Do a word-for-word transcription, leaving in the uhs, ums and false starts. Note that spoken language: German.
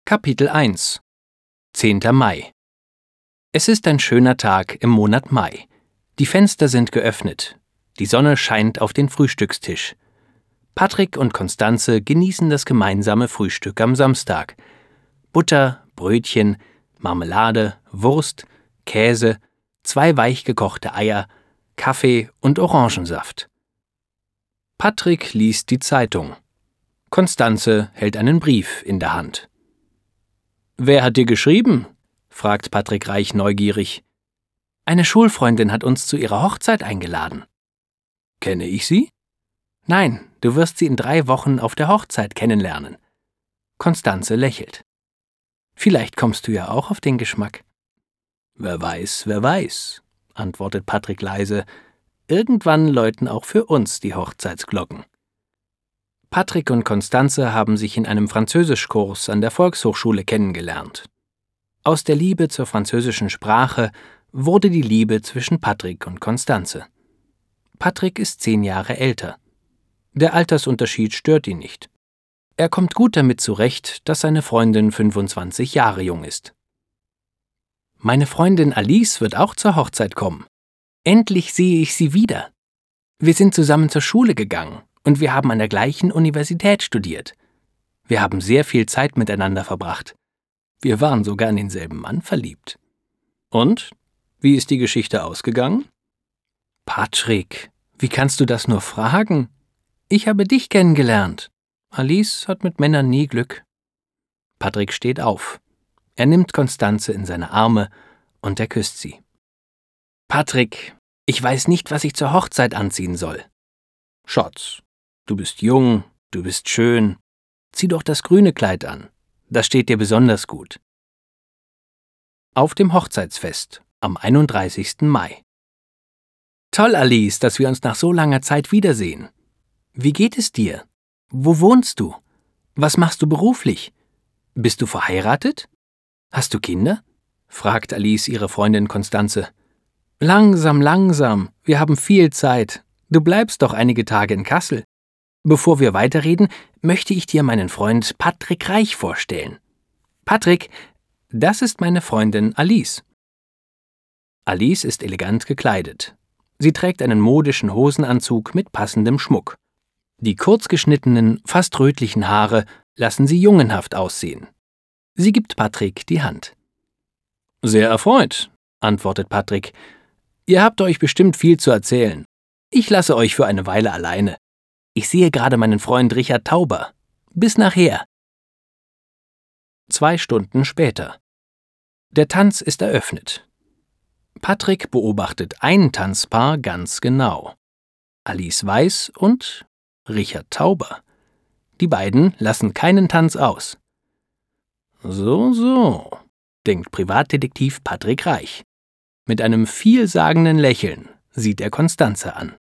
Kapitel eins zehnter Mai. Es ist ein schöner Tag im Monat Mai. Die Fenster sind geöffnet. Die Sonne scheint auf den Frühstückstisch. Patrick und Constanze genießen das gemeinsame Frühstück am Samstag. Butter, Brötchen, Marmelade, Wurst, Käse, zwei weich gekochte Eier, Kaffee und Orangensaft. Patrick liest die Zeitung. Constanze hält einen Brief in der Hand. »Wer hat dir geschrieben?« fragt Patrick Reich neugierig. »Eine Schulfreundin hat uns zu ihrer Hochzeit eingeladen.« »Kenne ich sie?« »Nein, du wirst sie in drei Wochen auf der Hochzeit kennenlernen.« Constanze lächelt. »Vielleicht kommst du ja auch auf den Geschmack.« »Wer weiß, wer weiß«, antwortet Patrick leise. »Irgendwann läuten auch für uns die Hochzeitsglocken.« Patrick und Constanze haben sich in einem Französischkurs an der Volkshochschule kennengelernt. Aus der Liebe zur französischen Sprache wurde die Liebe zwischen Patrick und Constanze. Patrick ist zehn Jahre älter. Der Altersunterschied stört ihn nicht. Er kommt gut damit zurecht, dass seine Freundin fünfundzwanzig Jahre jung ist. »Meine Freundin Alice wird auch zur Hochzeit kommen. Endlich sehe ich sie wieder. Wir sind zusammen zur Schule gegangen. Und wir haben an der gleichen Universität studiert. Wir haben sehr viel Zeit miteinander verbracht. Wir waren sogar in denselben Mann verliebt.« »Und? Wie ist die Geschichte ausgegangen?« »Patrick, wie kannst du das nur fragen? Ich habe dich kennengelernt. Alice hat mit Männern nie Glück.« Patrick steht auf. Er nimmt Constanze in seine Arme und er küsst sie. »Patrick, ich weiß nicht, was ich zur Hochzeit anziehen soll.« »Schatz, du bist jung, du bist schön. Zieh doch das grüne Kleid an. Das steht dir besonders gut.« Auf dem Hochzeitsfest am einunddreißigsten Mai. »Toll, Alice, dass wir uns nach so langer Zeit wiedersehen. Wie geht es dir? Wo wohnst du? Was machst du beruflich? Bist du verheiratet? Hast du Kinder?« fragt Alice ihre Freundin Constanze. »Langsam, langsam. Wir haben viel Zeit. Du bleibst doch einige Tage in Kassel. Bevor wir weiterreden, möchte ich dir meinen Freund Patrick Reich vorstellen. Patrick, das ist meine Freundin Alice.« Alice ist elegant gekleidet. Sie trägt einen modischen Hosenanzug mit passendem Schmuck. Die kurzgeschnittenen, fast rötlichen Haare lassen sie jungenhaft aussehen. Sie gibt Patrick die Hand. »Sehr erfreut«, antwortet Patrick. »Ihr habt euch bestimmt viel zu erzählen. Ich lasse euch für eine Weile alleine. Ich sehe gerade meinen Freund Richard Tauber. Bis nachher.« Zwei Stunden später. Der Tanz ist eröffnet. Patrick beobachtet ein Tanzpaar ganz genau. Alice Weiß und Richard Tauber. Die beiden lassen keinen Tanz aus. »So, so«, denkt Privatdetektiv Patrick Reich. Mit einem vielsagenden Lächeln sieht er Constanze an.